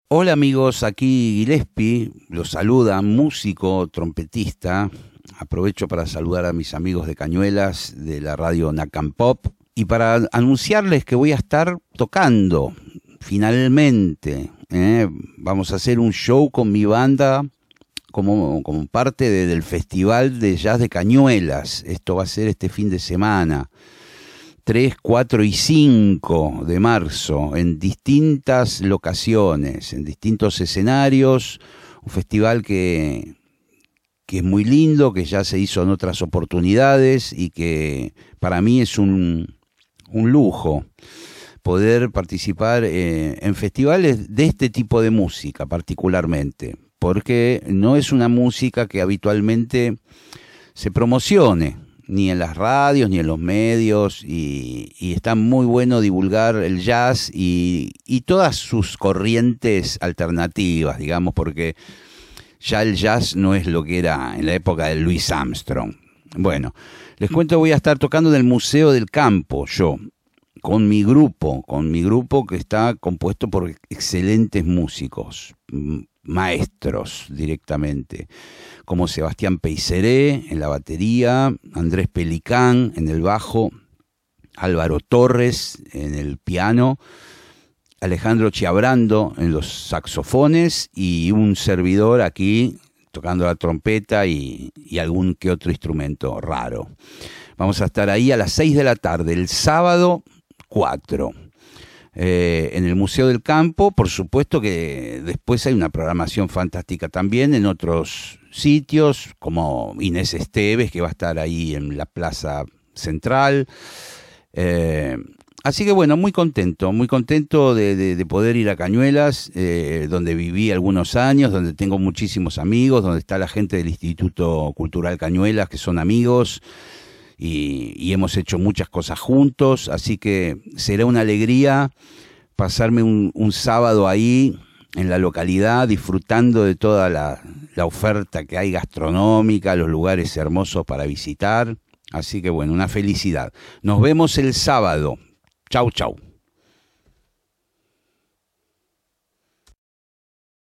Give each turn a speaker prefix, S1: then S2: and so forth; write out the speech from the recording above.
S1: Hola amigos, aquí Gillespie, los saluda, músico, trompetista. Aprovecho para saludar a mis amigos de Cañuelas, de la radio Nacan Pop, y para anunciarles que voy a estar tocando, finalmente. Vamos a hacer un show con mi banda como parte del Festival de Jazz de Cañuelas. Esto va a ser este fin de semana. 3, 4 y 5 de marzo, en distintas locaciones, en distintos escenarios, un festival que es muy lindo, que ya se hizo en otras oportunidades y que para mí es un lujo poder participar en festivales de este tipo de música particularmente, porque no es una música que habitualmente se promocione, ni en las radios, ni en los medios, y está muy bueno divulgar el jazz y todas sus corrientes alternativas, digamos, porque ya el jazz no es lo que era en la época de Louis Armstrong. Bueno, les cuento, voy a estar tocando en el Museo del Campo, yo, con mi grupo que está compuesto por excelentes músicos, maestros directamente, como Sebastián Peiseré en la batería, Andrés Pelicán en el bajo, Álvaro Torres en el piano, Alejandro Chiabrando en los saxofones y un servidor aquí tocando la trompeta y algún que otro instrumento raro. Vamos a estar ahí a las 6 de la tarde, el sábado 4. En el Museo del Campo, por supuesto que después hay una programación fantástica también en otros sitios, como Inés Esteves, que va a estar ahí en la Plaza Central. Así que bueno, muy contento de poder ir a Cañuelas, donde viví algunos años, donde tengo muchísimos amigos, donde está la gente del Instituto Cultural Cañuelas, que son amigos, y hemos hecho muchas cosas juntos, así que será una alegría pasarme un sábado ahí en la localidad, disfrutando de toda la oferta que hay gastronómica, los lugares hermosos para visitar. Así que bueno, una felicidad. Nos vemos el sábado. Chau, chau.